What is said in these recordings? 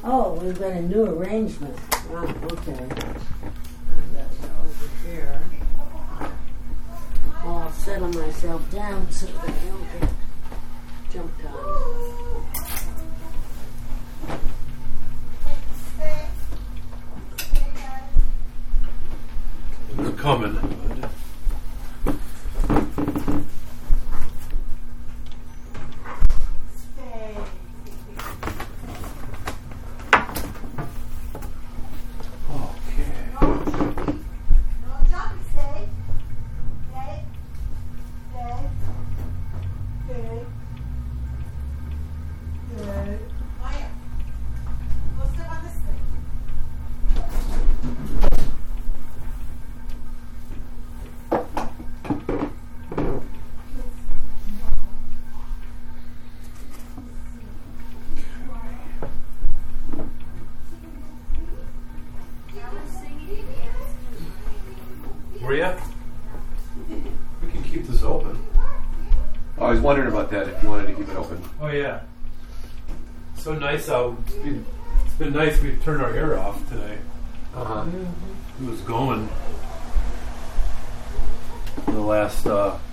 Oh, we've got a new arrangement. Oh, okay. I've got it over here. Well, I'll settle myself down so that I don't get jumped on. It's coming. Maria, we can keep this open. I was wondering about that, if you wanted to keep it open. Oh, yeah. So nice out. It's been nice. We turned our air off today. Uh-huh. It was going the last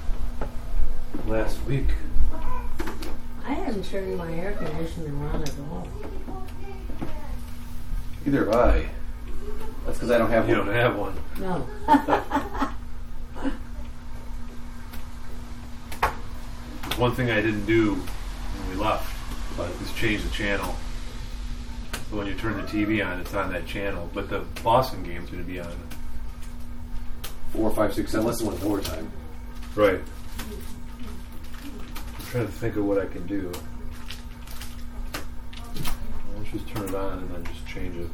week. I haven't turned my air conditioner on at all. Either have I. That's because I don't have You one. don't have one. No. One thing I didn't do when we left was change the channel. So when you turn the TV on, it's on that channel. But the Boston game's going to be on. 4, 5, 6, 7. Listen when it's overtime. Right. I'm trying to think of what I can do. Let's just turn it on and then just change it.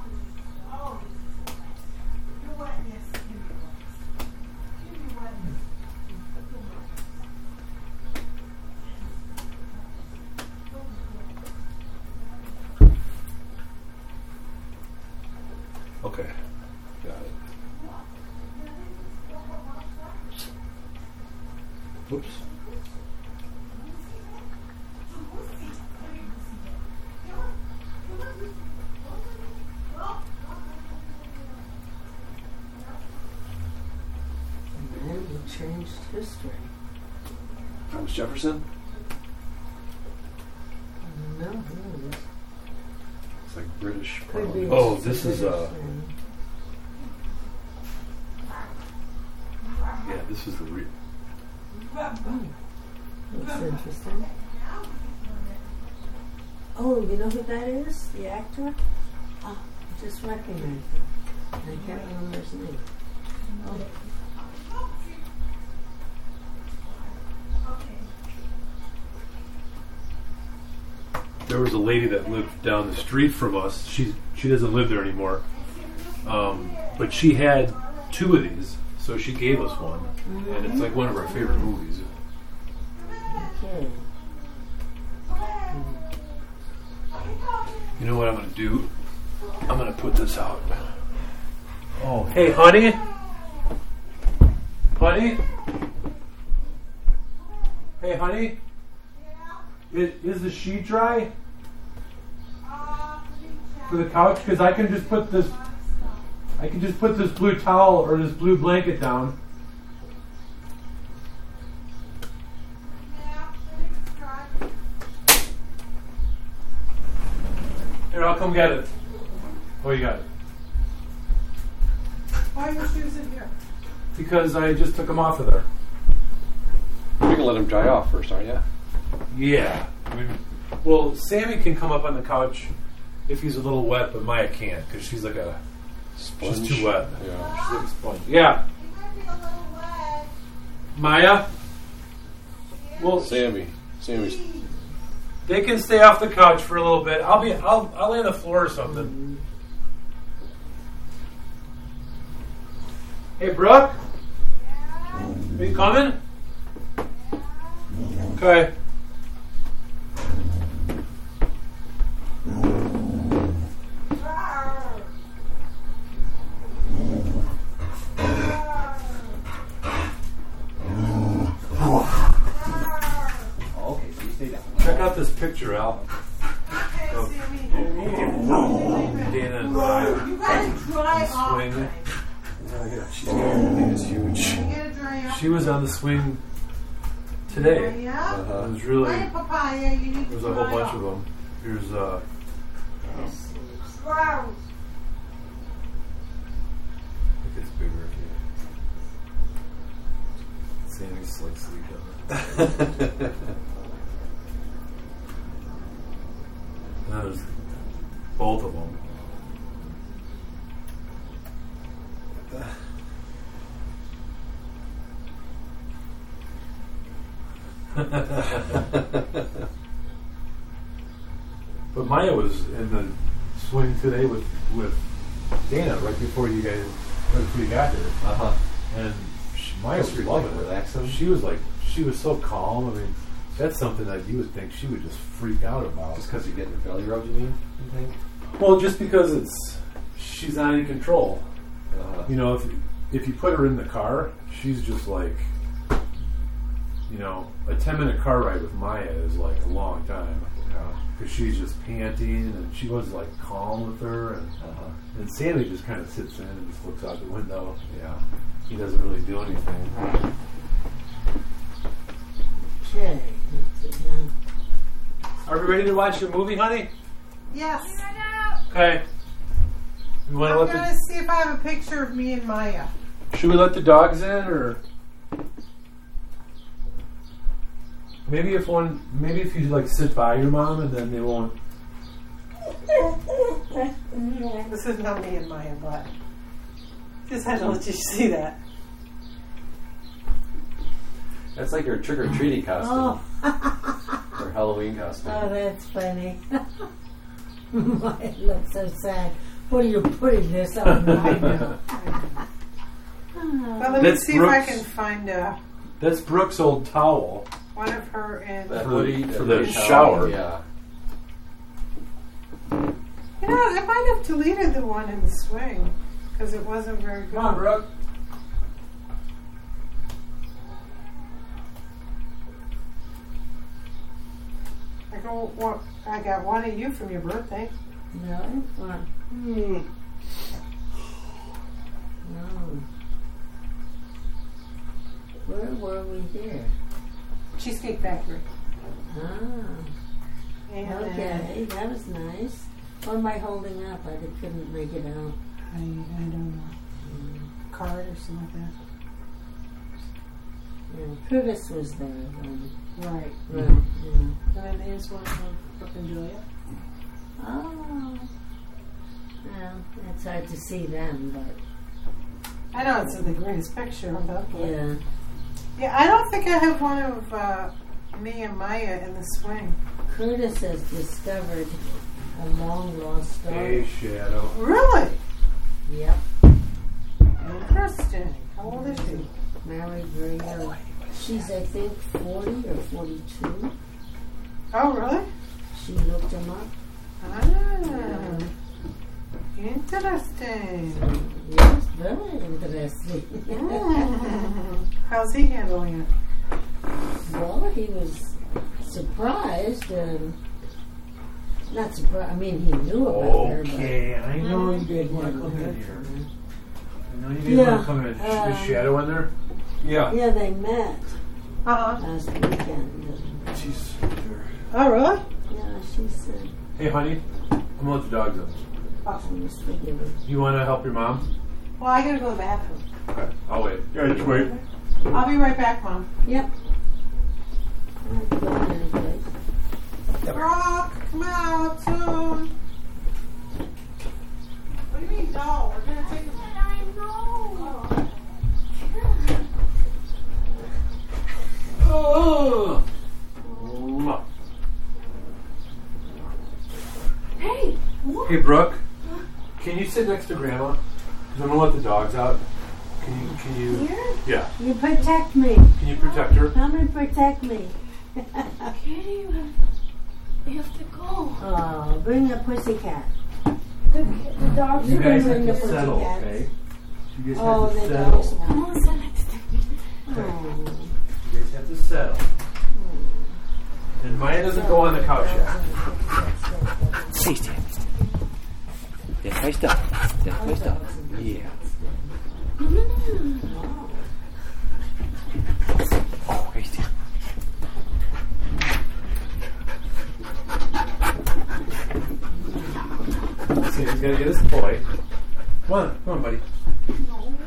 Okay, got it. Whoops. And he changed history. Thomas Jefferson? No, who is? It's like British. Could be. Oh, this is yeah, this is the real. Looks interesting. Oh, you know who that is? The actor? Oh, I just recognized him. I can't remember his name. Oh. There was a lady that lived down the street from us. She doesn't live there anymore. But she had 2 of these, so she gave us one, and it's like one of our favorite movies. Okay. You know what I'm going to do? I'm going to put this out. Oh, hey, honey? Honey? Hey, honey? Is the sheet dry for the couch? Because I can just put this blue towel or this blue blanket down. Here, I'll come get it. Oh, you got it. Why are your shoes in here? Because I just took them off of there. You're going to let them dry off first, aren't you? Yeah. Well, Sammy can come up on the couch if he's a little wet, but Maya can't because she's like a Sponge. she's too wet. Yeah. She's like a sponge. Yeah. Maya. Well, Sammy's. they can stay off the couch for a little bit. I'll lay on the floor or something. Hey, Brooke. Are you coming? Okay. Okay, so you stay down. Check out this picture, Al. Okay, Sammy. dry the off. swing. Thing. She's everything is huge. Can I get a dry off? She was on the swing today. Yeah. It was really. Buy a papaya. You need There's to a whole dry bunch off. of them. Here's Wow. it gets bigger if you. Sammy's like sleeping. And then there's both of them. But Maya was in the swing today with Dana right before you guys, right before you got here, and Maya was loving it. Relaxing. She was so calm. I mean, that's something that you would think she would just freak out about. Just because you're getting your belly rubbed, you mean? You think? Well, just because she's not in control. You know, if you put her in the car, she's just like, you know, a 10-minute car ride with Maya is like a long time. Because she's just panting, and she was like calm with her, and Sammy just kind of sits in and just looks out the window. Yeah. He doesn't really do anything. Okay. Are we ready to watch your movie, honey? Yes. Okay. You want to I'm let going to see if I have a picture of me and Maya. Should we let the dogs in, or maybe if you like sit by your mom and then they won't. This is not me and Maya, but just had to let you see that. That's like your trick-or-treating costume. Oh, Or Halloween costume. oh, that's funny. Maya looks so sad. What are you putting this on Maya? Well, let me That's see if I Brooks. can find That's Brooke's old towel. one of her in. That For hoodie, the that shower. Yeah. You know, I might have deleted the one in the swing because it wasn't very good. Come on, Brooke. I got one of you from your birthday. Really? What? No. Where were we here? Cheesecake Factory. Ah, And okay. That was nice. What am I holding up? I couldn't make it out. I don't know. Card or something like that. Yeah, Curtis was there then. Right. Right. And then there's one from Brooke and Julia. Yeah. Oh. Well, it's hard to see them, but I know it's the greatest picture of them. but- yeah. Yeah, I don't think I have one of me and Maya in the swing. Curtis has discovered a long lost dog. Hey, Shadow. Really? Yep. Interesting. How old is she? Married very young. She's, I think, 40 or 42. Oh, really? She looked him up. Ah. Interesting. Yes, very interesting. How's he handling it? Well, he was surprised and not surprised. I mean, he knew about her, Okay, I know you guys want to come in here. I know you guys want to come in. Is Shadow in there? but yeah, they met Uh-huh. last weekend. She's there. Oh, really? Yeah, she said, Hey, honey. I'm gonna let the dogs in. I was forgiven. You want to help your mom? Well, I gotta go to the bathroom. Okay, I'll wait. Yeah, just wait. I'll be right back, Mom. Yep. I have to go in any place. Brock, come out soon. What do you mean, no? We're gonna take a... I know. Oh. Hey, what? Hey, Brooke. Can you sit next to Grandma? Because I'm gonna let the dogs out. Can you? Here? Yeah. You protect me. Can you protect her? Come and protect me. Kitty, we have to go. Oh, bring a pussycat. The dogs You are guys bring have the to settle, pussycats. okay? You guys Oh, have to the settle. dogs Come want. on, stand next to me. Oh. You guys have to settle. And Maya doesn't go on the couch yet. Hey, High stop. Yeah, high stop. Yeah. Oh, high stop. See, he's gonna get his toy. Come on, buddy. No.